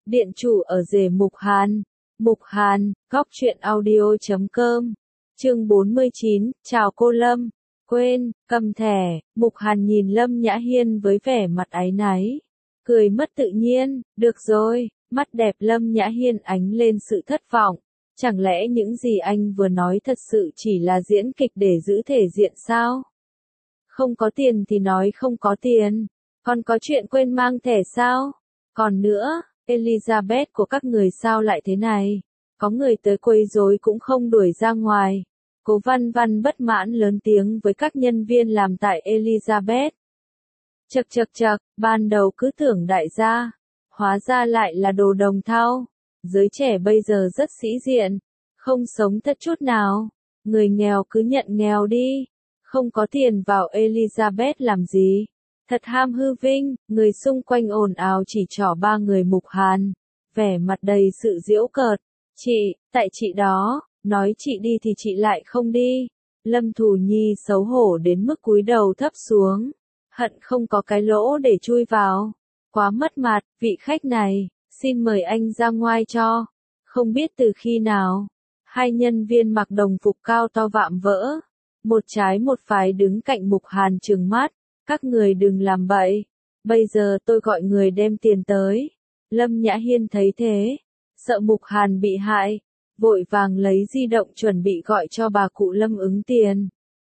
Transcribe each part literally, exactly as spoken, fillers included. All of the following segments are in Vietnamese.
Điện chủ ở rể Mục Hàn. Mục Hàn, góc truyện audio chấm com. Chương bốn mươi chín, chào cô Lâm. Quên, cầm thẻ, Mục Hàn nhìn Lâm Nhã Hiên với vẻ mặt áy náy. Cười mất tự nhiên, được rồi, mắt đẹp Lâm Nhã Hiên ánh lên sự thất vọng. Chẳng lẽ những gì anh vừa nói thật sự chỉ là diễn kịch để giữ thể diện sao? Không có tiền thì nói không có tiền. Còn có chuyện quên mang thẻ sao? Còn nữa, Elizabeth của các người sao lại thế này? Có người tới quấy rối cũng không đuổi ra ngoài. Cố Văn Văn bất mãn lớn tiếng với các nhân viên làm tại Elizabeth. Chậc chậc chậc, ban đầu cứ tưởng đại gia, hóa ra lại là đồ đồng thau. Giới trẻ bây giờ rất sĩ diện, không sống thật chút nào. Người nghèo cứ nhận nghèo đi, không có tiền vào Elizabeth làm gì. Thật ham hư vinh, người xung quanh ồn ào chỉ trỏ ba người Mục Hàn, vẻ mặt đầy sự giễu cợt. Chị, tại chị đó, nói chị đi thì chị lại không đi. Lâm Thù Nhi xấu hổ đến mức cúi đầu thấp xuống, hận không có cái lỗ để chui vào. Quá mất mặt, vị khách này, xin mời anh ra ngoài cho. Không biết từ khi nào, hai nhân viên mặc đồng phục cao to vạm vỡ, một trái một phải đứng cạnh Mục Hàn trừng mắt. Các người đừng làm bậy, bây giờ tôi gọi người đem tiền tới. Lâm Nhã Hiên thấy thế, sợ Mục Hàn bị hại, vội vàng lấy di động chuẩn bị gọi cho bà cụ Lâm ứng tiền.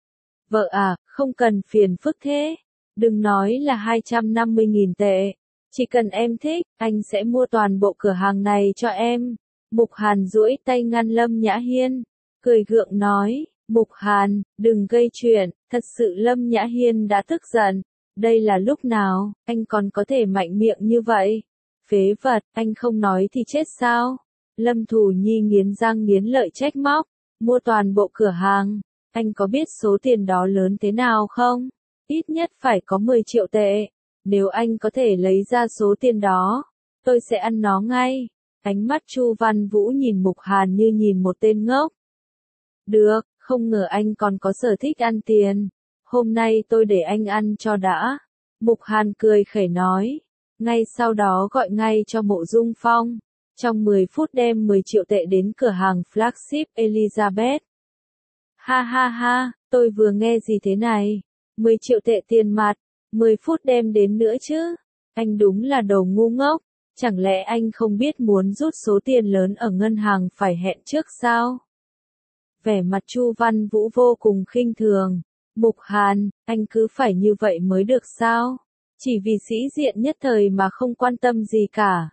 Vợ à, không cần phiền phức thế, đừng nói là hai trăm năm mươi nghìn tệ, chỉ cần em thích, anh sẽ mua toàn bộ cửa hàng này cho em. Mục Hàn duỗi tay ngăn Lâm Nhã Hiên, cười gượng nói. Mục Hàn, đừng gây chuyện, thật sự Lâm Nhã Hiên đã tức giận. Đây là lúc nào, anh còn có thể mạnh miệng như vậy? Phế vật, anh không nói thì chết sao? Lâm Thù Nhi nghiến răng nghiến lợi trách móc, mua toàn bộ cửa hàng. Anh có biết số tiền đó lớn thế nào không? Ít nhất phải có mười triệu tệ. Nếu anh có thể lấy ra số tiền đó, tôi sẽ ăn nó ngay. Ánh mắt Chu Văn Vũ nhìn Mục Hàn như nhìn một tên ngốc. Được. Không ngờ anh còn có sở thích ăn tiền. Hôm nay tôi để anh ăn cho đã. Mục Hàn cười khẩy nói. Ngay sau đó gọi ngay cho Mộ Dung Phong. Trong mười phút đem mười triệu tệ đến cửa hàng flagship Elizabeth. Ha ha ha, tôi vừa nghe gì thế này? mười triệu tệ tiền mặt, mười phút đem đến nữa chứ? Anh đúng là đồ ngu ngốc. Chẳng lẽ anh không biết muốn rút số tiền lớn ở ngân hàng phải hẹn trước sao? Vẻ mặt Chu Văn Vũ vô cùng khinh thường. Mục Hàn, anh cứ phải như vậy mới được sao? Chỉ vì sĩ diện nhất thời mà không quan tâm gì cả.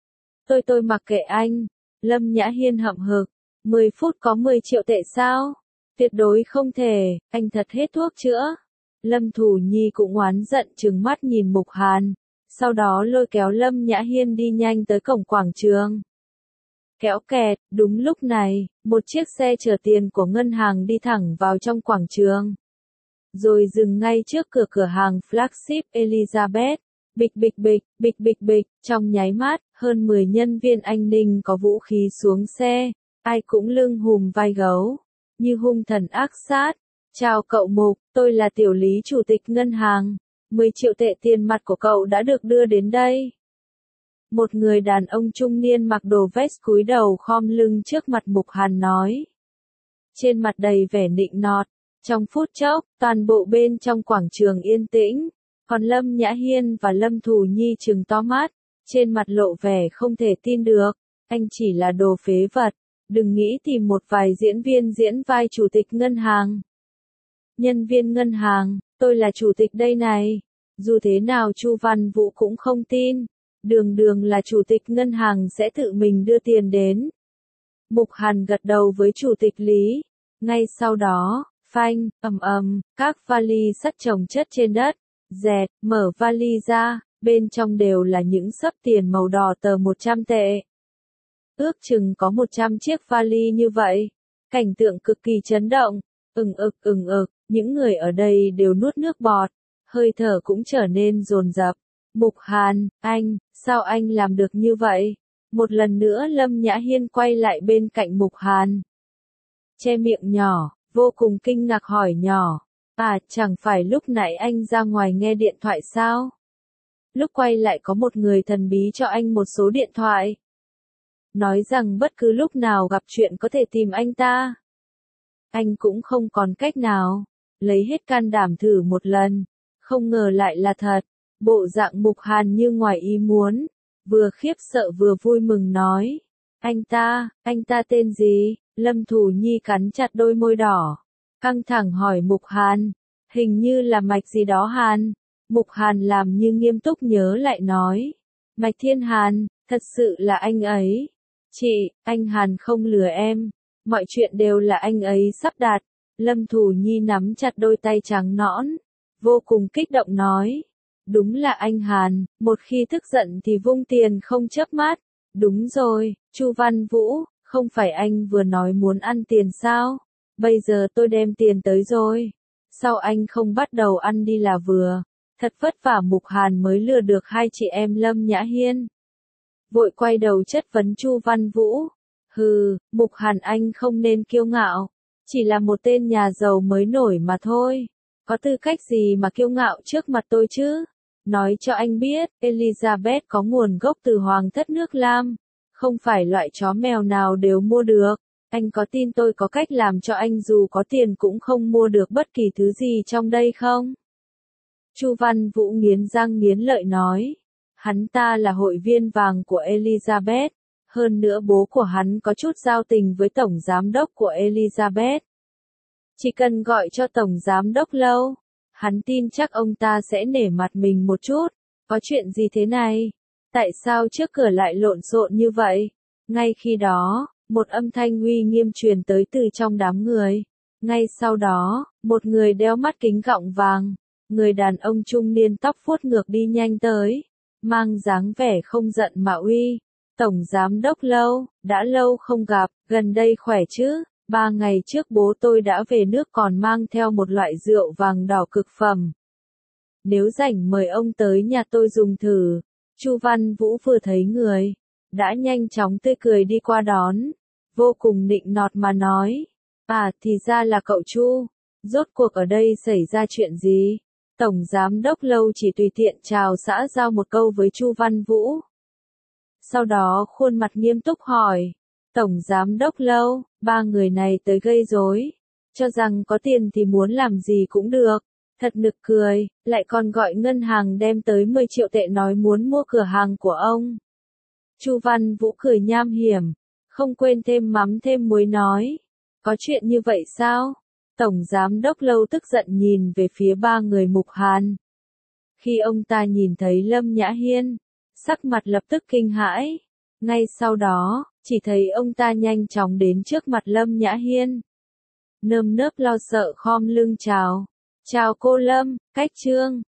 Tôi tôi mặc kệ anh. Lâm Nhã Hiên hậm hực. mười phút có mười triệu tệ sao? Tuyệt đối không thể, anh thật hết thuốc chữa. Lâm Thù Nhi cũng oán giận trừng mắt nhìn Mục Hàn. Sau đó lôi kéo Lâm Nhã Hiên đi nhanh tới cổng quảng trường. Kéo kẹt, đúng lúc này, một chiếc xe chở tiền của ngân hàng đi thẳng vào trong quảng trường. Rồi dừng ngay trước cửa cửa hàng flagship Elizabeth. Bịch bịch bịch, bịch bịch bịch, trong nháy mắt, hơn mười nhân viên an ninh có vũ khí xuống xe, ai cũng lưng hùm vai gấu, như hung thần ác sát. Chào cậu Mục, tôi là tiểu lý chủ tịch ngân hàng, mười triệu tệ tiền mặt của cậu đã được đưa đến đây. Một người đàn ông trung niên mặc đồ vest cúi đầu khom lưng trước mặt Mục Hàn nói. Trên mặt đầy vẻ nịnh nọt, trong phút chốc, toàn bộ bên trong quảng trường yên tĩnh, còn Lâm Nhã Hiên và Lâm Thù Nhi trừng to mắt, trên mặt lộ vẻ không thể tin được, anh chỉ là đồ phế vật, đừng nghĩ tìm một vài diễn viên diễn vai chủ tịch ngân hàng. Nhân viên ngân hàng, tôi là chủ tịch đây này, dù thế nào Chu Văn Vũ cũng không tin. Đường đường là chủ tịch ngân hàng sẽ tự mình đưa tiền đến. Mục Hàn gật đầu với chủ tịch Lý. Ngay sau đó, phanh, ầm ầm, các vali sắt chồng chất trên đất. Dẹt, mở vali ra, bên trong đều là những xấp tiền màu đỏ tờ một trăm tệ. Ước chừng có một trăm chiếc vali như vậy. Cảnh tượng cực kỳ chấn động. Ừng ực ừng ực, những người ở đây đều nuốt nước bọt. Hơi thở cũng trở nên dồn dập. Mục Hàn, anh, sao anh làm được như vậy? Một lần nữa Lâm Nhã Hiên quay lại bên cạnh Mục Hàn. Che miệng nhỏ, vô cùng kinh ngạc hỏi nhỏ. À, chẳng phải lúc nãy anh ra ngoài nghe điện thoại sao? lúc quay lại có một người thần bí cho anh một số điện thoại. Nói rằng bất cứ lúc nào gặp chuyện có thể tìm anh ta. Anh cũng không còn cách nào, lấy hết can đảm thử một lần, không ngờ lại là thật. Bộ dạng Mục Hàn như ngoài ý muốn, vừa khiếp sợ vừa vui mừng nói. Anh ta, anh ta tên gì? Lâm Thủ Nhi cắn chặt đôi môi đỏ, căng thẳng hỏi Mục Hàn, hình như là Mạch gì đó Hàn. Mục Hàn làm như nghiêm túc nhớ lại nói. Mạch Thiên Hàn, thật sự là anh ấy. Chị, anh Hàn không lừa em, mọi chuyện đều là anh ấy sắp đặt. Lâm Thủ Nhi nắm chặt đôi tay trắng nõn, vô cùng kích động nói. Đúng là anh Hàn, một khi tức giận thì vung tiền không chớp mắt. Đúng rồi, Chu Văn Vũ, không phải anh vừa nói muốn ăn tiền sao? Bây giờ tôi đem tiền tới rồi. Sao anh không bắt đầu ăn đi là vừa? Thật vất vả Mục Hàn mới lừa được hai chị em Lâm Nhã Hiên. Vội quay đầu chất vấn Chu Văn Vũ. Hừ, Mục Hàn anh không nên kiêu ngạo. Chỉ là một tên nhà giàu mới nổi mà thôi. Có tư cách gì mà kiêu ngạo trước mặt tôi chứ? Nói cho anh biết, Elizabeth có nguồn gốc từ hoàng thất nước Lam. Không phải loại chó mèo nào đều mua được. Anh có tin tôi có cách làm cho anh dù có tiền cũng không mua được bất kỳ thứ gì trong đây không? Chu Văn Vũ nghiến răng nghiến lợi nói. Hắn ta là hội viên vàng của Elizabeth. Hơn nữa bố của hắn có chút giao tình với tổng giám đốc của Elizabeth. Chỉ cần gọi cho tổng giám đốc Lâu, hắn tin chắc ông ta sẽ nể mặt mình một chút. Có chuyện gì thế này? Tại sao trước cửa lại lộn xộn như vậy? Ngay khi đó, một âm thanh uy nghiêm truyền tới từ trong đám người. Ngay sau đó, một người đeo mắt kính gọng vàng, người đàn ông trung niên tóc vuốt ngược đi nhanh tới, mang dáng vẻ không giận mà uy. Tổng giám đốc Lâu, đã lâu không gặp, gần đây khỏe chứ? Ba ngày trước bố tôi đã về nước còn mang theo một loại rượu vàng đỏ cực phẩm. Nếu rảnh mời ông tới nhà tôi dùng thử. Chu Văn Vũ vừa thấy người, đã nhanh chóng tươi cười đi qua đón, vô cùng nịnh nọt mà nói. À thì ra là cậu Chu, rốt cuộc ở đây xảy ra chuyện gì? Tổng giám đốc Lâu chỉ tùy tiện chào xã giao một câu với Chu Văn Vũ. Sau đó khuôn mặt nghiêm túc hỏi. Tổng giám đốc Lâu, ba người này tới gây rối, cho rằng có tiền thì muốn làm gì cũng được. Thật nực cười, lại còn gọi ngân hàng đem tới mười triệu tệ nói muốn mua cửa hàng của ông. Chu Văn Vũ cười nham hiểm, không quên thêm mắm thêm muối nói. Có chuyện như vậy sao? Tổng giám đốc Lâu tức giận nhìn về phía ba người Mục Hàn. Khi ông ta nhìn thấy Lâm Nhã Hiên, sắc mặt lập tức kinh hãi. Ngay sau đó, chỉ thấy ông ta nhanh chóng đến trước mặt Lâm Nhã Hiên. Nơm nớp lo sợ khom lưng chào. Chào cô Lâm, cách chương.